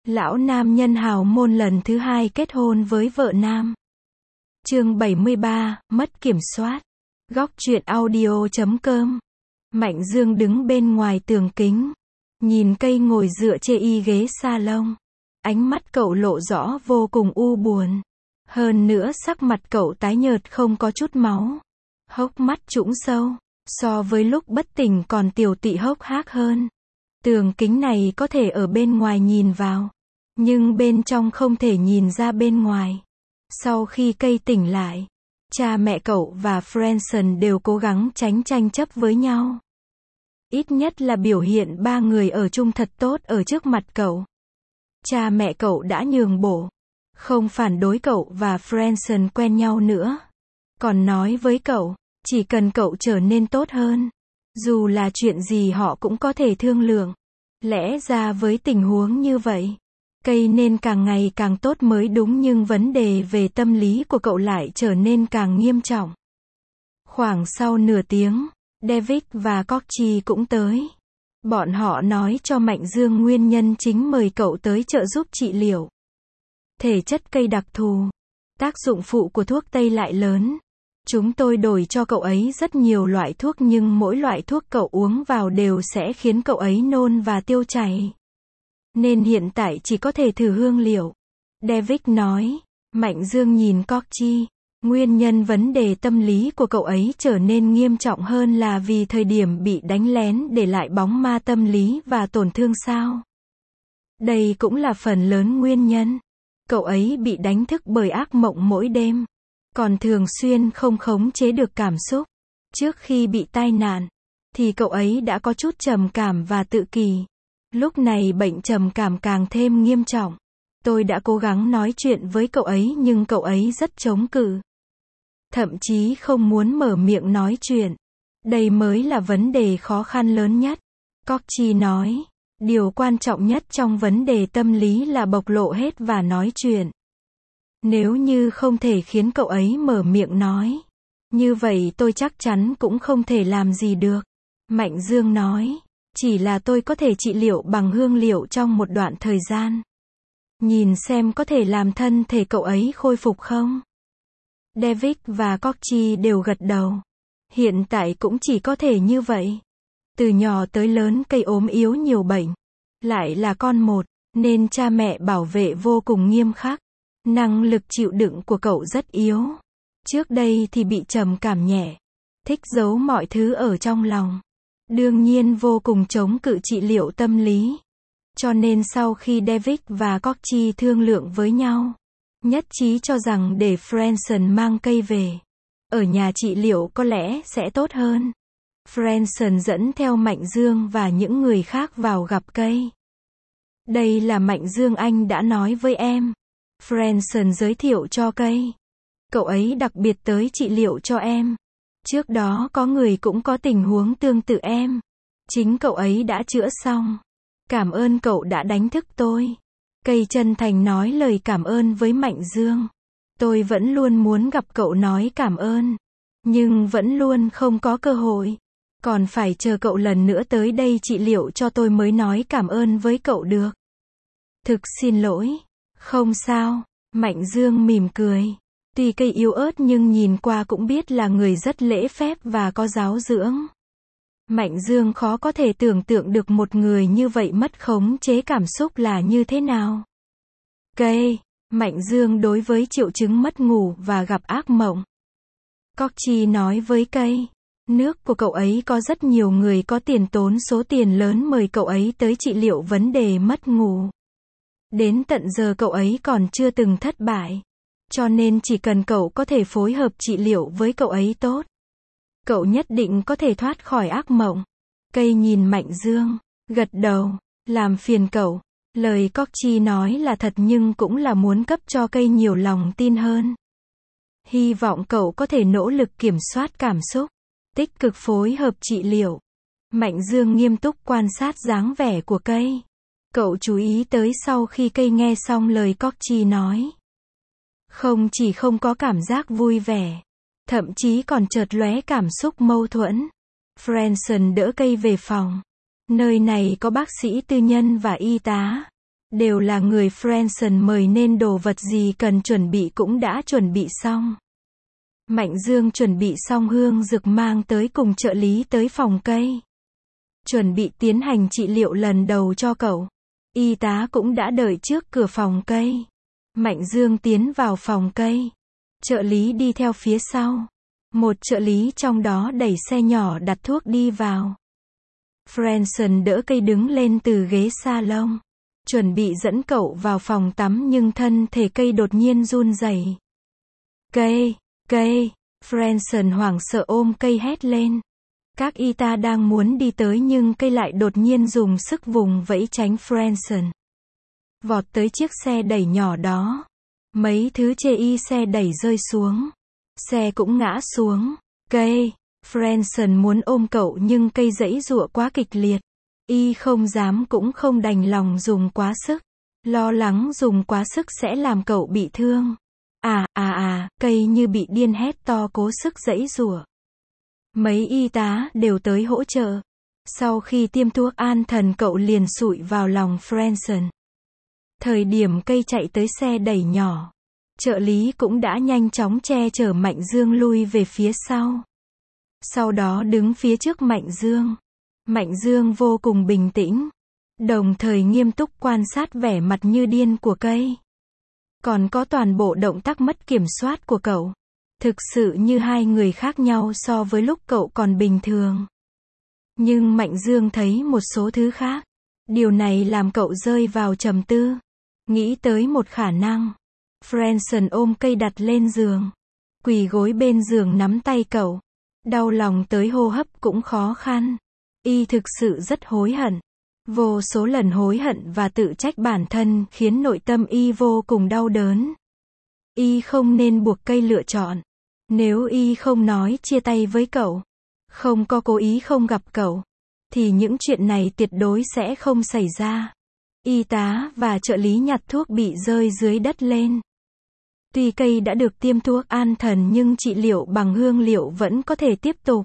Lão nam nhân hào môn lần thứ 2 kết hôn với vợ nam. Chương 73, mất kiểm soát. Góc truyện audio.com. Mạnh Dương đứng bên ngoài tường kính, nhìn cây ngồi dựa trên ghế salon. Ánh mắt cậu lộ rõ vô cùng u buồn. Hơn nữa sắc mặt cậu tái nhợt không có chút máu. Hốc mắt trũng sâu, so với lúc bất tỉnh còn tiểu tụy hốc hác hơn. Tường kính này có thể ở bên ngoài nhìn vào, nhưng bên trong không thể nhìn ra bên ngoài. Sau khi cây tỉnh lại, cha mẹ cậu và Franson đều cố gắng tránh tranh chấp với nhau. Ít nhất là biểu hiện ba người ở chung thật tốt ở trước mặt cậu. Cha mẹ cậu đã nhường bộ, không phản đối cậu và Franson quen nhau nữa. Còn nói với cậu, chỉ cần cậu trở nên tốt hơn, dù là chuyện gì họ cũng có thể thương lượng. Lẽ ra với tình huống như vậy, cây nên càng ngày càng tốt mới đúng, nhưng vấn đề về tâm lý của cậu lại trở nên càng nghiêm trọng. Khoảng sau nửa tiếng, David và Corky cũng tới. Bọn họ nói cho Mạnh Dương nguyên nhân chính mời cậu tới trợ giúp trị liệu. Thể chất cây đặc thù, tác dụng phụ của thuốc tây lại lớn. Chúng tôi đổi cho cậu ấy rất nhiều loại thuốc, nhưng mỗi loại thuốc cậu uống vào đều sẽ khiến cậu ấy nôn và tiêu chảy. Nên hiện tại chỉ có thể thử hương liệu. David nói. Mạnh Dương nhìn Corky. Nguyên nhân vấn đề tâm lý của cậu ấy trở nên nghiêm trọng hơn là vì thời điểm bị đánh lén để lại bóng ma tâm lý và tổn thương sao? Đây cũng là phần lớn nguyên nhân. Cậu ấy bị đánh thức bởi ác mộng mỗi đêm, còn thường xuyên không khống chế được cảm xúc. Trước khi bị tai nạn, thì cậu ấy đã có chút trầm cảm và tự kỷ. Lúc này bệnh trầm cảm càng thêm nghiêm trọng. Tôi đã cố gắng nói chuyện với cậu ấy nhưng cậu ấy rất chống cự. Thậm chí không muốn mở miệng nói chuyện. Đây mới là vấn đề khó khăn lớn nhất. Corky nói. Điều quan trọng nhất trong vấn đề tâm lý là bộc lộ hết và nói chuyện. Nếu như không thể khiến cậu ấy mở miệng nói, như vậy tôi chắc chắn cũng không thể làm gì được. Mạnh Dương nói. Chỉ là tôi có thể trị liệu bằng hương liệu trong một đoạn thời gian. Nhìn xem có thể làm thân thể cậu ấy khôi phục không? David và Corky đều gật đầu. Hiện tại cũng chỉ có thể như vậy. Từ nhỏ tới lớn cây ốm yếu nhiều bệnh. Lại là con một, nên cha mẹ bảo vệ vô cùng nghiêm khắc. Năng lực chịu đựng của cậu rất yếu. Trước đây thì bị trầm cảm nhẹ. Thích giấu mọi thứ ở trong lòng. Đương nhiên vô cùng chống cự trị liệu tâm lý. Cho nên sau khi David và Corky thương lượng với nhau, nhất trí cho rằng để Franson mang cây về, ở nhà trị liệu có lẽ sẽ tốt hơn. Franson dẫn theo Mạnh Dương và những người khác vào gặp cây. Đây là Mạnh Dương anh đã nói với em. Franson giới thiệu cho cây. Cậu ấy đặc biệt tới trị liệu cho em. Trước đó có người cũng có tình huống tương tự em. Chính cậu ấy đã chữa xong. Cảm ơn cậu đã đánh thức tôi. Cây chân thành nói lời cảm ơn với Mạnh Dương. Tôi vẫn luôn muốn gặp cậu nói cảm ơn, nhưng vẫn luôn không có cơ hội. Còn phải chờ cậu lần nữa tới đây trị liệu cho tôi mới nói cảm ơn với cậu được. Thực xin lỗi. Không sao. Mạnh Dương mỉm cười. Tuy cây yếu ớt nhưng nhìn qua cũng biết là người rất lễ phép và có giáo dưỡng. Mạnh Dương khó có thể tưởng tượng được một người như vậy mất khống chế cảm xúc là như thế nào. Cây. Mạnh Dương đối với triệu chứng mất ngủ và gặp ác mộng. Corky nói với cây. Nước của cậu ấy có rất nhiều người có tiền tốn số tiền lớn mời cậu ấy tới trị liệu vấn đề mất ngủ. Đến tận giờ cậu ấy còn chưa từng thất bại. Cho nên chỉ cần cậu có thể phối hợp trị liệu với cậu ấy tốt, cậu nhất định có thể thoát khỏi ác mộng. Cây nhìn Mạnh Dương, gật đầu. Làm phiền cậu. Lời Corky nói là thật nhưng cũng là muốn cấp cho cây nhiều lòng tin hơn. Hy vọng cậu có thể nỗ lực kiểm soát cảm xúc, tích cực phối hợp trị liệu. Mạnh Dương nghiêm túc quan sát dáng vẻ của cây. Cậu chú ý tới sau khi cây nghe xong lời Corky nói. Không chỉ không có cảm giác vui vẻ, thậm chí còn chợt lóe cảm xúc mâu thuẫn. Franson đỡ cây về phòng. Nơi này có bác sĩ tư nhân và y tá. Đều là người Friendson mời nên đồ vật gì cần chuẩn bị cũng đã chuẩn bị xong. Mạnh Dương chuẩn bị xong hương dược mang tới cùng trợ lý tới phòng cây. Chuẩn bị tiến hành trị liệu lần đầu cho cậu. Y tá cũng đã đợi trước cửa phòng cây. Mạnh Dương tiến vào phòng cây. Trợ lý đi theo phía sau. Một trợ lý trong đó đẩy xe nhỏ đặt thuốc đi vào. Friendson đỡ cây đứng lên từ ghế salon. Chuẩn bị dẫn cậu vào phòng tắm nhưng thân thể cây đột nhiên run rẩy. Cây, Friendson hoảng sợ ôm cây hét lên. Các y tá đang muốn đi tới nhưng cây lại đột nhiên dùng sức vùng vẫy tránh Friendson. Vọt tới chiếc xe đẩy nhỏ đó. Mấy thứ chê y xe đẩy rơi xuống. Xe cũng ngã xuống. Friendson muốn ôm cậu nhưng cây giãy giụa quá kịch liệt. Y không dám cũng không đành lòng dùng quá sức. Lo lắng dùng quá sức sẽ làm cậu bị thương. Cây như bị điên hét to cố sức giãy giụa. Mấy y tá đều tới hỗ trợ. Sau khi tiêm thuốc an thần cậu liền sụi vào lòng Friendson. Thời điểm cây chạy tới xe đẩy nhỏ. Trợ lý cũng đã nhanh chóng che chở Mạnh Dương lui về phía sau. Sau đó đứng phía trước Mạnh Dương. Mạnh Dương vô cùng bình tĩnh. Đồng thời nghiêm túc quan sát vẻ mặt như điên của cây. Còn có toàn bộ động tác mất kiểm soát của cậu. Thực sự như hai người khác nhau so với lúc cậu còn bình thường. Nhưng Mạnh Dương thấy một số thứ khác. Điều này làm cậu rơi vào trầm tư. Nghĩ tới một khả năng. Friendson ôm cây đặt lên giường. Quỳ gối bên giường nắm tay cậu. Đau lòng tới hô hấp cũng khó khăn. Y thực sự rất hối hận. Vô số lần hối hận và tự trách bản thân khiến nội tâm Y vô cùng đau đớn. Y không nên buộc cây lựa chọn. Nếu Y không nói chia tay với cậu, không có cố ý không gặp cậu, thì những chuyện này tuyệt đối sẽ không xảy ra. Y tá và trợ lý nhặt thuốc bị rơi dưới đất lên. Tuy cây đã được tiêm thuốc an thần nhưng trị liệu bằng hương liệu vẫn có thể tiếp tục.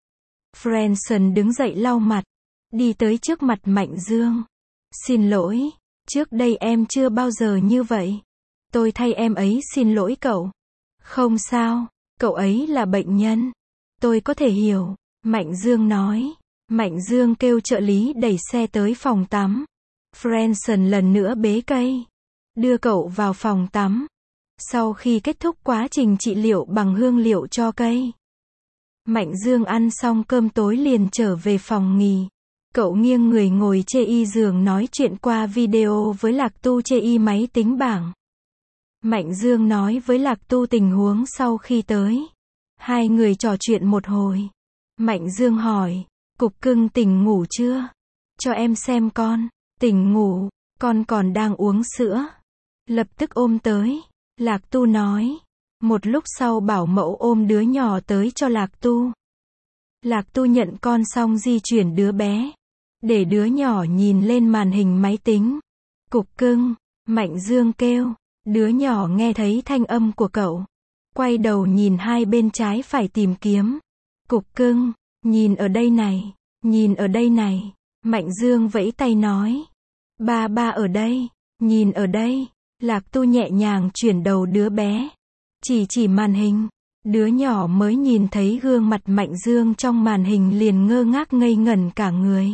Friendson đứng dậy lau mặt. Đi tới trước mặt Mạnh Dương. Xin lỗi, trước đây em chưa bao giờ như vậy. Tôi thay em ấy xin lỗi cậu. Không sao, cậu ấy là bệnh nhân. Tôi có thể hiểu, Mạnh Dương nói. Mạnh Dương kêu trợ lý đẩy xe tới phòng tắm. Friendson lần nữa bế cây. Đưa cậu vào phòng tắm. Sau khi kết thúc quá trình trị liệu bằng hương liệu cho cây. Mạnh Dương ăn xong cơm tối liền trở về phòng nghỉ. Cậu nghiêng người ngồi chê y giường nói chuyện qua video với Lạc Tu chê y máy tính bảng. Mạnh Dương nói với Lạc Tu tình huống sau khi tới. Hai người trò chuyện một hồi. Mạnh Dương hỏi, Cục Cưng tỉnh ngủ chưa? Cho em xem con. Tỉnh ngủ, con còn đang uống sữa. Lập tức ôm tới. Lạc Tu nói. Một lúc sau bảo mẫu ôm đứa nhỏ tới cho Lạc Tu. Lạc Tu nhận con xong di chuyển đứa bé. Để đứa nhỏ nhìn lên màn hình máy tính. Cục Cưng, Mạnh Dương kêu. Đứa nhỏ nghe thấy thanh âm của cậu. Quay đầu nhìn hai bên trái phải tìm kiếm. Cục Cưng, nhìn ở đây này, nhìn ở đây này. Mạnh Dương vẫy tay nói. Ba ở đây, nhìn ở đây. Lạc Tu nhẹ nhàng chuyển đầu đứa bé. Chỉ màn hình. Đứa nhỏ mới nhìn thấy gương mặt Mạnh Dương trong màn hình liền ngơ ngác ngây ngẩn cả người.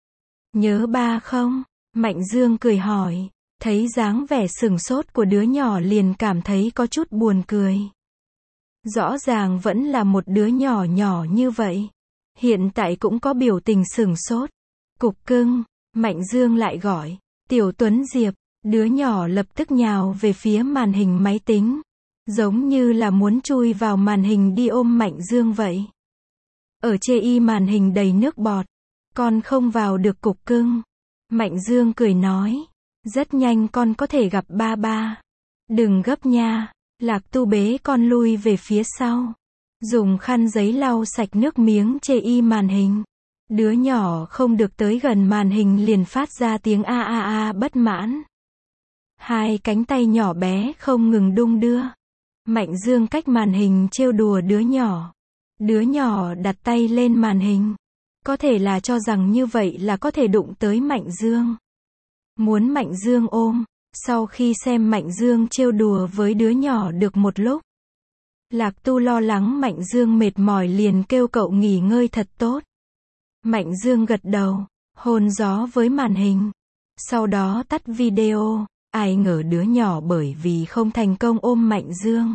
Nhớ ba không? Mạnh Dương cười hỏi. Thấy dáng vẻ sửng sốt của đứa nhỏ liền cảm thấy có chút buồn cười. Rõ ràng vẫn là một đứa nhỏ nhỏ như vậy. Hiện tại cũng có biểu tình sửng sốt. Cục Cưng, Mạnh Dương lại gọi. Tiểu Tuấn Diệp, đứa nhỏ lập tức nhào về phía màn hình máy tính. Giống như là muốn chui vào màn hình đi ôm Mạnh Dương vậy. Ở chê y màn hình đầy nước bọt. Con không vào được Cục Cưng. Mạnh Dương cười nói. Rất nhanh con có thể gặp ba. Đừng gấp nha. Lạc Tu bế con lui về phía sau. Dùng khăn giấy lau sạch nước miếng chê y màn hình. Đứa nhỏ không được tới gần màn hình liền phát ra tiếng a bất mãn. Hai cánh tay nhỏ bé không ngừng đung đưa. Mạnh Dương cách màn hình trêu đùa đứa nhỏ. Đứa nhỏ đặt tay lên màn hình. Có thể là cho rằng như vậy là có thể đụng tới Mạnh Dương. muốn Mạnh Dương ôm. Sau khi xem Mạnh Dương trêu đùa với đứa nhỏ được một lúc, Lạc Tu lo lắng Mạnh Dương mệt mỏi liền kêu cậu nghỉ ngơi thật tốt. Mạnh Dương gật đầu, hôn gió với màn hình. Sau đó tắt video, ai ngờ đứa nhỏ bởi vì không thành công ôm Mạnh Dương.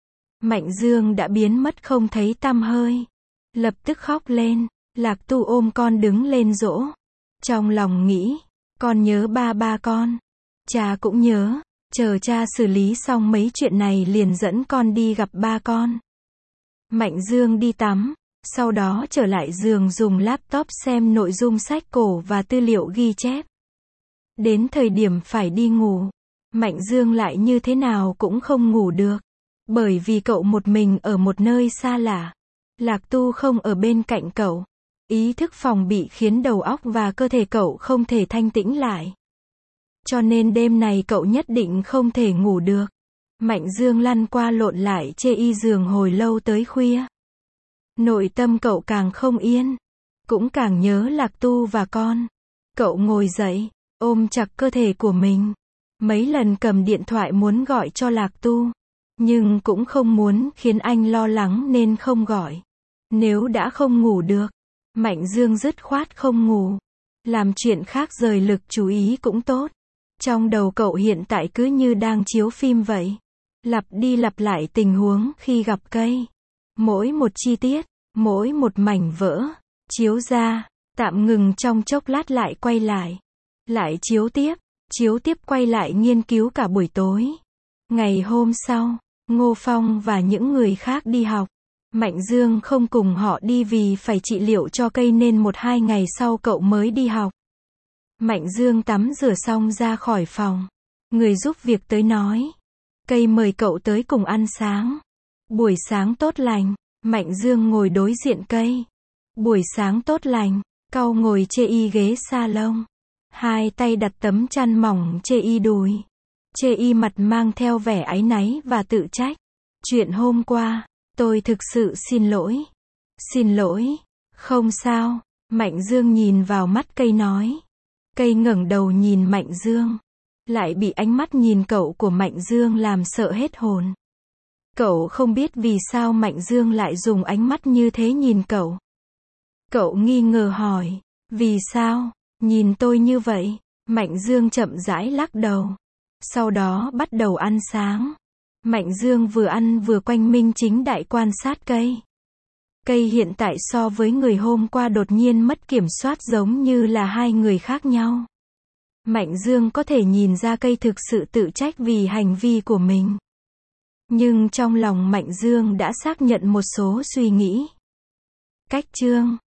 Mạnh Dương đã biến mất không thấy tăm hơi. Lập tức khóc lên, Lạc Tu ôm con đứng lên dỗ. Trong lòng nghĩ, con nhớ ba con. Cha cũng nhớ, chờ cha xử lý xong mấy chuyện này liền dẫn con đi gặp ba con. Mạnh Dương đi tắm, sau đó trở lại giường dùng laptop xem nội dung sách cổ và tư liệu ghi chép. Đến thời điểm phải đi ngủ, Mạnh Dương lại như thế nào cũng không ngủ được. Bởi vì cậu một mình ở một nơi xa lạ. Lạc Tu không ở bên cạnh cậu. Ý thức phòng bị khiến đầu óc và cơ thể cậu không thể thanh tĩnh lại. Cho nên đêm này cậu nhất định không thể ngủ được. Mạnh Dương lăn qua lộn lại chê y giường hồi lâu tới khuya. Nội tâm cậu càng không yên. Cũng càng nhớ Lạc Tu và con. Cậu ngồi dậy, ôm chặt cơ thể của mình. Mấy lần cầm điện thoại muốn gọi cho Lạc Tu. Nhưng cũng không muốn khiến anh lo lắng nên không gọi. Nếu đã không ngủ được, Mạnh Dương dứt khoát không ngủ. Làm chuyện khác rời lực chú ý cũng tốt. Trong đầu cậu hiện tại cứ như đang chiếu phim vậy. Lặp đi lặp lại tình huống khi gặp cây. Mỗi một chi tiết, mỗi một mảnh vỡ, chiếu ra, tạm ngừng trong chốc lát lại quay lại. Lại chiếu tiếp quay lại nghiên cứu cả buổi tối. Ngày hôm sau, Ngô Phong và những người khác đi học. Mạnh Dương không cùng họ đi vì phải trị liệu cho cây nên 1-2 ngày sau cậu mới đi học. Mạnh Dương tắm rửa xong ra khỏi phòng. Người giúp việc tới nói. Cây mời cậu tới cùng ăn sáng. Buổi sáng tốt lành. Mạnh Dương ngồi đối diện cây. Buổi sáng tốt lành. Cậu ngồi chê y ghế salon. Hai tay đặt tấm chăn mỏng chê y đùi. Chê y mặt mang theo vẻ áy náy và tự trách. Chuyện hôm qua, tôi thực sự xin lỗi. Xin lỗi. Không sao. Mạnh Dương nhìn vào mắt cây nói. Cây ngẩng đầu nhìn Mạnh Dương. Lại bị ánh mắt nhìn cậu của Mạnh Dương làm sợ hết hồn. Cậu không biết vì sao Mạnh Dương lại dùng ánh mắt như thế nhìn cậu. Cậu nghi ngờ hỏi. Vì sao? Nhìn tôi như vậy. Mạnh Dương chậm rãi lắc đầu. Sau đó bắt đầu ăn sáng. Mạnh Dương vừa ăn vừa quanh minh chính đại quan sát cây. Cây hiện tại so với người hôm qua đột nhiên mất kiểm soát giống như là hai người khác nhau. Mạnh Dương có thể nhìn ra cây thực sự tự trách vì hành vi của mình. Nhưng trong lòng Mạnh Dương đã xác nhận một số suy nghĩ. Cách chương